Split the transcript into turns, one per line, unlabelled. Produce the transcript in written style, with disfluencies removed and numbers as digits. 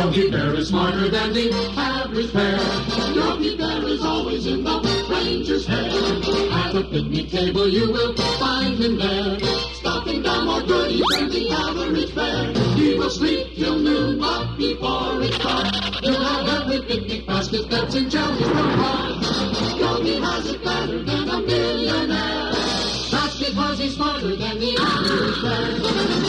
Yogi Bear is smarter than the average bear. Yogi Bear is always in the ranger's hair. At the picnic table you will find him there, stuffing down more goodies than the average bear. He will sleep till noon, but before it's dark, he'll have every picnic basket that's in jellies from Park. Yogi has it better than a millionaire. That's because he's smarter than the average bear.